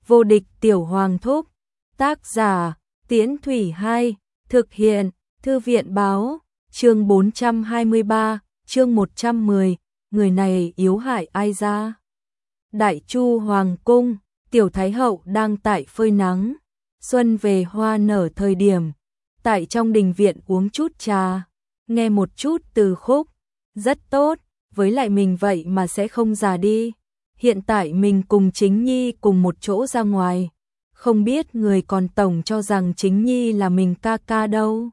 Vô địch tiểu hoàng thúc. Tác giả, Tiễn Thủy 2, thực hiện, Thư viện báo, chương 423, chương 110, người này yếu hại ai ra. Đại Chu Hoàng cung, tiểu thái hậu đang tại phơi nắng, xuân về hoa nở thời điểm, tại trong đình viện uống chút trà, nghe một chút từ khúc, rất tốt, với lại mình vậy mà sẽ không già đi. Hiện tại mình cùng Chính Nhi cùng một chỗ ra ngoài, không biết người còn tổng cho rằng Chính Nhi là mình ca ca đâu.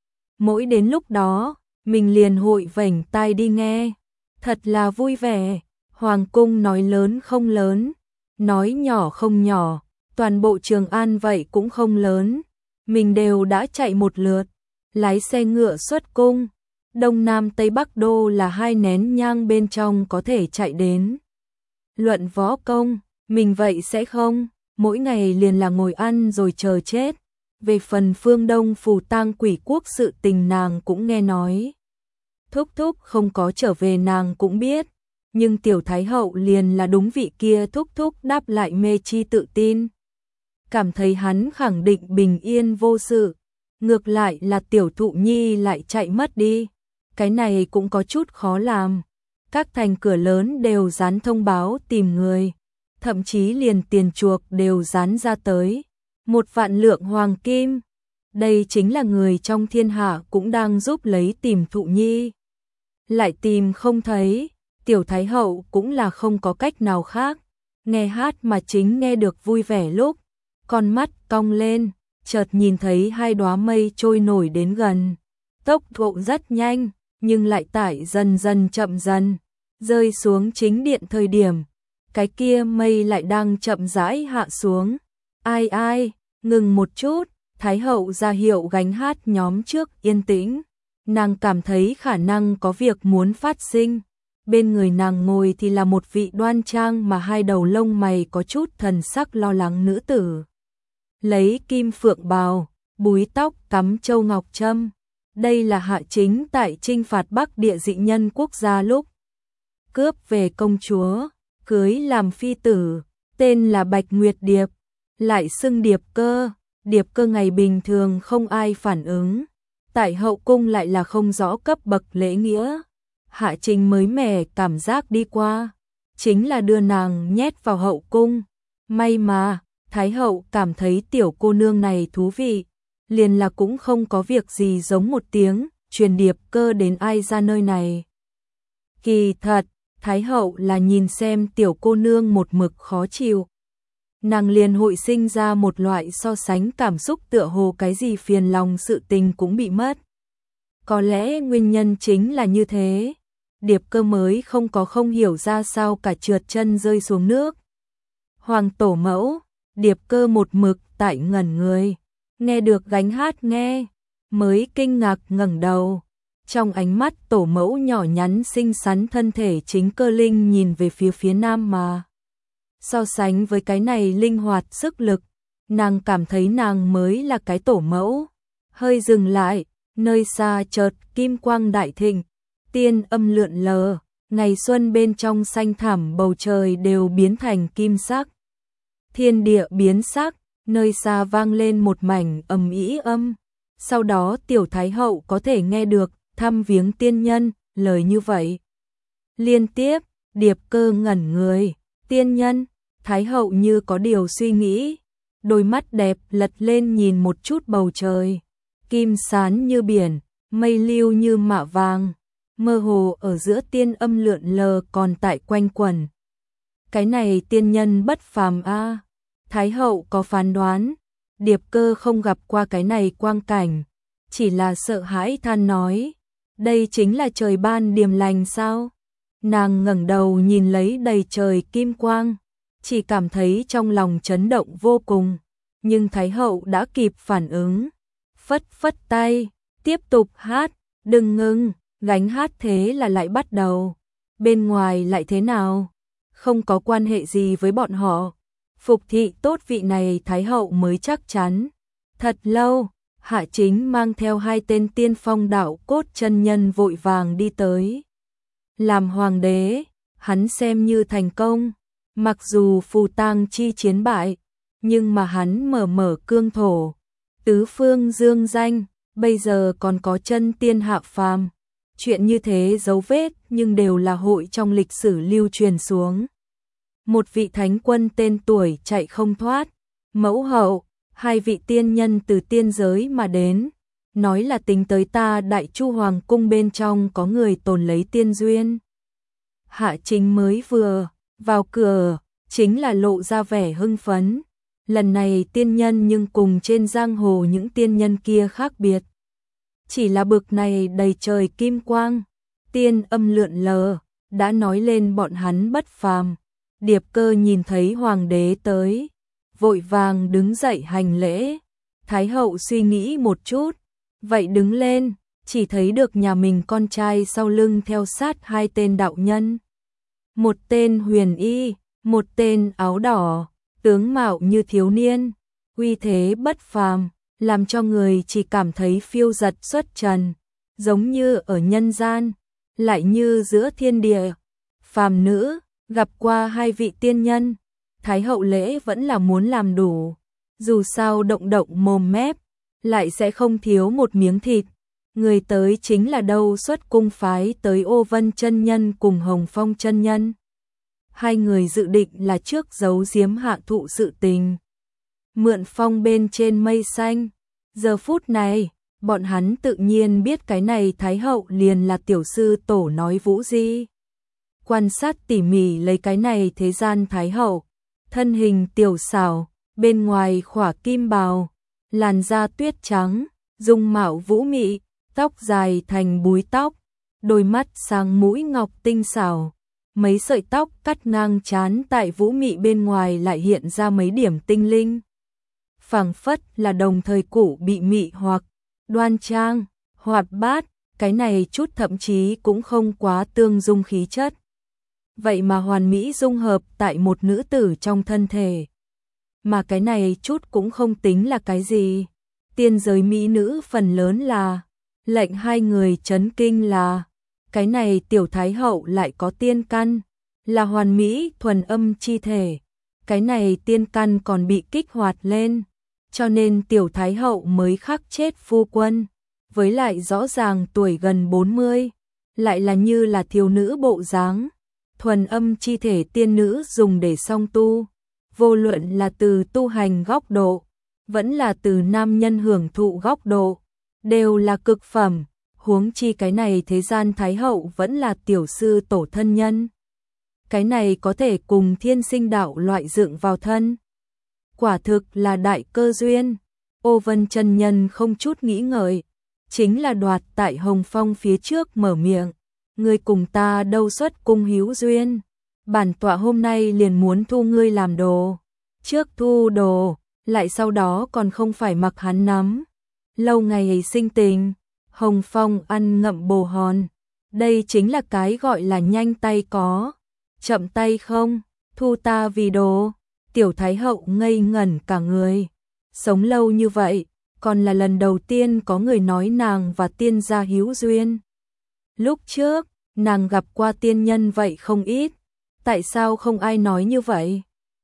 Mỗi đến lúc đó, mình liền hội vểnh tai đi nghe, thật là vui vẻ. Hoàng cung nói lớn không lớn, nói nhỏ không nhỏ, toàn bộ Trường An vậy cũng không lớn. Mình đều đã chạy một lượt, lái xe ngựa xuất cung, Đông Nam Tây Bắc đô là 2 nén nhang bên trong có thể chạy đến. Luận võ công, mình vậy sẽ không, mỗi ngày liền là ngồi ăn rồi chờ chết. Về phần phương Đông phù tang quỷ quốc sự tình nàng cũng nghe nói. Thúc thúc không có trở về nàng cũng biết, nhưng tiểu thái hậu liền là đúng vị kia thúc thúc đáp lại mê chi tự tin. Cảm thấy hắn khẳng định bình yên vô sự, ngược lại là tiểu thụ nhi lại chạy mất đi. Cái này cũng có chút khó làm. Các thành cửa lớn đều dán thông báo tìm người, thậm chí liền tiền chuộc đều dán ra tới. 1 vạn lượng hoàng kim. Đây chính là người trong thiên hạ cũng đang giúp lấy tìm thụ nhi. Lại tìm không thấy, tiểu thái hậu cũng là không có cách nào khác. Nghe hát mà chính nghe được vui vẻ lúc, con mắt cong lên, chợt nhìn thấy 2 đóa mây trôi nổi đến gần. Tốc độ rất nhanh, nhưng lại tải dần dần chậm dần, rơi xuống chính điện thời điểm. Cái kia mây lại đang chậm rãi hạ xuống. Ai ai, ngừng một chút, thái hậu ra hiệu gánh hát nhóm trước yên tĩnh. Nàng cảm thấy khả năng có việc muốn phát sinh. Bên người nàng ngồi thì là một vị đoan trang mà 2 đầu lông mày có chút thần sắc lo lắng nữ tử. Lấy kim phượng bào, búi tóc cắm châu ngọc trâm. Đây là Hạ Chính tại chinh phạt Bắc địa dị nhân quốc gia lúc cướp về công chúa, cưới làm phi tử, tên là Bạch Nguyệt Điệp, lại xưng Điệp Cơ. Điệp Cơ ngày bình thường không ai phản ứng, tại hậu cung lại là không rõ cấp bậc lễ nghĩa. Hạ Trình mới mẻ cảm giác đi qua, chính là đưa nàng nhét vào hậu cung. May mà, thái hậu cảm thấy tiểu cô nương này thú vị, liền là cũng không có việc gì giống một tiếng, truyền Điệp Cơ đến ai ra nơi này. Kỳ thật, thái hậu là nhìn xem tiểu cô nương một mực khó chịu. Nàng liền hội sinh ra một loại so sánh cảm xúc tựa hồ cái gì phiền lòng sự tình cũng bị mất. Có lẽ nguyên nhân chính là như thế. Điệp Cơ mới không hiểu ra sao cả trượt chân rơi xuống nước. Hoàng tổ mẫu, Điệp Cơ một mực tại ngẩn người, nghe được gánh hát nghe, mới kinh ngạc ngẩng đầu. Trong ánh mắt tổ mẫu nhỏ nhắn xinh xắn thân thể chính cơ linh nhìn về phía nam mà. So sánh với cái này linh hoạt sức lực, nàng cảm thấy nàng mới là cái tổ mẫu. Hơi dừng lại, nơi xa chợt kim quang đại thịnh, tiên âm lượn lờ, ngày xuân bên trong xanh thẳm bầu trời đều biến thành kim sắc. Thiên địa biến sắc, nơi xa vang lên một mảnh ầm ĩ âm. Sau đó tiểu thái hậu có thể nghe được thăm viếng tiên nhân, lời như vậy. Liên tiếp, Điệp Cơ ngẩn người, tiên nhân, thái hậu như có điều suy nghĩ, đôi mắt đẹp lật lên nhìn một chút bầu trời, kim sán như biển, mây lưu như mạ vàng, mơ hồ ở giữa tiên âm lượn lờ còn tại quanh quẩn. Cái này tiên nhân bất phàm a. Thái hậu có phán đoán, Điệp Cơ không gặp qua cái này quang cảnh, chỉ là sợ hãi than nói, đây chính là trời ban điềm lành sao? Nàng ngẩng đầu nhìn lấy đầy trời kim quang, chỉ cảm thấy trong lòng chấn động vô cùng, nhưng thái hậu đã kịp phản ứng, phất phất tay, tiếp tục hát, đừng ngưng, gánh hát thế là lại bắt đầu. Bên ngoài lại thế nào? Không có quan hệ gì với bọn họ. Phục thị tốt vị này thái hậu mới chắc chắn. Thật lâu, Hạ Chính mang theo 2 tên tiên phong đạo cốt chân nhân vội vàng đi tới. Làm hoàng đế, hắn xem như thành công, mặc dù phù tang chi chiến bại, nhưng mà hắn mở cương thổ, tứ phương dương danh, bây giờ còn có chân tiên hạ phàm. Chuyện như thế dấu vết nhưng đều là hội trong lịch sử lưu truyền xuống. Một vị thánh quân tên tuổi chạy không thoát, mẫu hậu, hai vị tiên nhân từ tiên giới mà đến, nói là tính tới ta Đại Chu Hoàng cung bên trong có người tồn lấy tiên duyên. Hạ Chính mới vừa vào cửa, chính là lộ ra vẻ hưng phấn. Lần này tiên nhân nhưng cùng trên giang hồ những tiên nhân kia khác biệt. Chỉ là bực này đầy trời kim quang, tiên âm lượn lờ, đã nói lên bọn hắn bất phàm. Điệp Cơ nhìn thấy hoàng đế tới, vội vàng đứng dậy hành lễ. Thái hậu suy nghĩ một chút, vậy đứng lên, chỉ thấy được nhà mình con trai sau lưng theo sát hai tên đạo nhân. Một tên huyền y, một tên áo đỏ, tướng mạo như thiếu niên, uy thế bất phàm, làm cho người chỉ cảm thấy phiêu dật xuất trần, giống như ở nhân gian, lại như giữa thiên địa. Phàm nữ, gặp qua hai vị tiên nhân, Thái hậu lễ vẫn là muốn làm đủ, dù sao động động mồm mép, lại sẽ không thiếu một miếng thịt. Người tới chính là đâu xuất cung phái tới Ô Vân chân nhân cùng Hồng Phong chân nhân. Hai người dự định là trước giấu giếm hạ thụ sự tình, mượn phong bên trên mây xanh. Giờ phút này, bọn hắn tự nhiên biết cái này Thái hậu liền là tiểu sư tổ nói Vũ Di. Quan sát tỉ mỉ lấy cái này thế gian Thái hậu, thân hình tiểu xảo, bên ngoài khỏa kim bào, làn da tuyết trắng, dung mạo vũ mị, tóc dài thành búi tóc, đôi mắt sáng mũi ngọc tinh xảo, mấy sợi tóc cắt ngang trán tại vũ mị bên ngoài lại hiện ra mấy điểm tinh linh. Phảng phất là đồng thời cũ bị mị hoặc đoan trang, hoạt bát, cái này chút thậm chí cũng không quá tương dung khí chất. Vậy mà hoàn mỹ dung hợp tại một nữ tử trong thân thể. Mà cái này chút cũng không tính là cái gì. Tiên giới mỹ nữ phần lớn là, lệnh hai người chấn kinh là, cái này tiểu thái hậu lại có tiên căn, là hoàn mỹ thuần âm chi thể. Cái này tiên căn còn bị kích hoạt lên, cho nên tiểu thái hậu mới khắc chết phu quân. Với lại rõ ràng tuổi gần 40, lại là như là thiếu nữ bộ dáng. Thuần âm chi thể tiên nữ dùng để song tu, vô luận là từ tu hành góc độ, vẫn là từ nam nhân hưởng thụ góc độ, đều là cực phẩm. Huống chi cái này thế gian Thái hậu vẫn là tiểu sư tổ thân nhân. Cái này có thể cùng thiên sinh đạo loại dựng vào thân. Quả thực là đại cơ duyên. Ô Vân chân nhân không chút nghĩ ngợi, chính là đoạt tại Hồng Phong phía trước mở miệng. Ngươi cùng ta đâu xuất cung hữu duyên, bản tọa hôm nay liền muốn thu ngươi làm đồ. Trước thu đồ, lại sau đó còn không phải mặc hắn nắm. Lâu ngày ấy sinh tình, Hồng Phong ăn ngậm bồ hòn. Đây chính là cái gọi là nhanh tay có, chậm tay không, thu ta vì đồ. Tiểu Thái hậu ngây ngẩn cả người. Sống lâu như vậy, còn là lần đầu tiên có người nói nàng và tiên gia hữu duyên. Lúc trước, nàng gặp qua tiên nhân vậy không ít, tại sao không ai nói như vậy?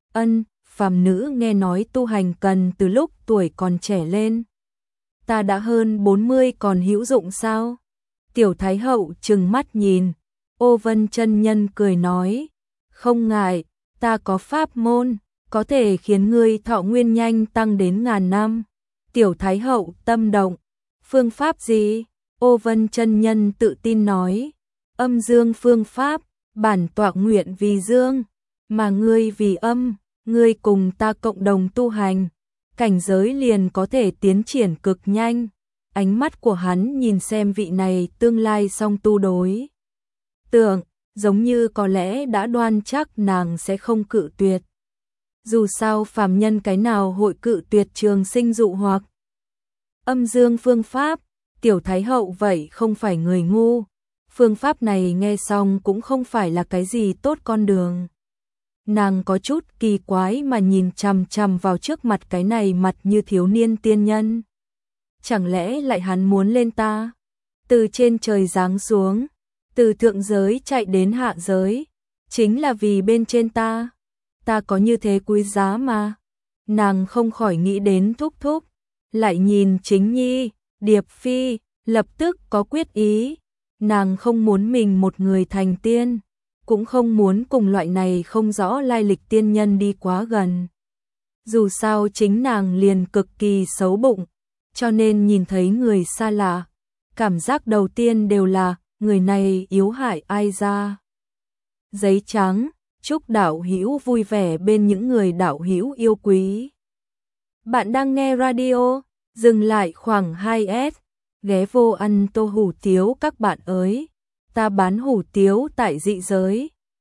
Phàm nữ nghe nói tu hành cần từ lúc tuổi còn trẻ lên. Ta đã hơn 40 còn hữu dụng sao? Tiểu Thái hậu trừng mắt nhìn, Ô Vân chân nhân cười nói, không ngại, ta có pháp môn, có thể khiến ngươi thọ nguyên nhanh tăng đến 1000 năm. Tiểu Thái hậu tâm động, phương pháp gì? Ô Vân chân nhân tự tin nói, âm dương phương pháp, bản tọa nguyện vì dương, mà ngươi vì âm, ngươi cùng ta cộng đồng tu hành, cảnh giới liền có thể tiến triển cực nhanh. Ánh mắt của hắn nhìn xem vị này tương lai song tu đối tượng, giống như có lẽ đã đoan chắc nàng sẽ không cự tuyệt. Dù sao phàm nhân cái nào hội cự tuyệt trường sinh dụ hoặc. Âm dương phương pháp, Tiểu Thái hậu vậy không phải người ngu. Phương pháp này nghe xong cũng không phải là cái gì tốt con đường. Nàng có chút kỳ quái mà nhìn chằm chằm vào trước mặt cái này mặt như thiếu niên tiên nhân. Chẳng lẽ lại hắn muốn lên ta? Từ trên trời giáng xuống, từ thượng giới chạy đến hạ giới, chính là vì bên trên ta. Ta có như thế quý giá mà. nàng không khỏi nghĩ đến Thúc Thúc, lại nhìn Chính Nhi, Điệp Phi, lập tức có quyết ý, nàng không muốn mình một người thành tiên, cũng không muốn cùng loại này không rõ lai lịch tiên nhân đi quá gần. Dù sao chính nàng liền cực kỳ xấu bụng, cho nên nhìn thấy người xa lạ, cảm giác đầu tiên đều là người này yếu hại ai ra. Giấy trắng, chúc đạo hữu vui vẻ bên những người đạo hữu yêu quý. Bạn đang nghe radio, dừng lại khoảng 2S, ghé vô ăn tô hủ tiếu các bạn ơi. Ta bán hủ tiếu tại dị giới.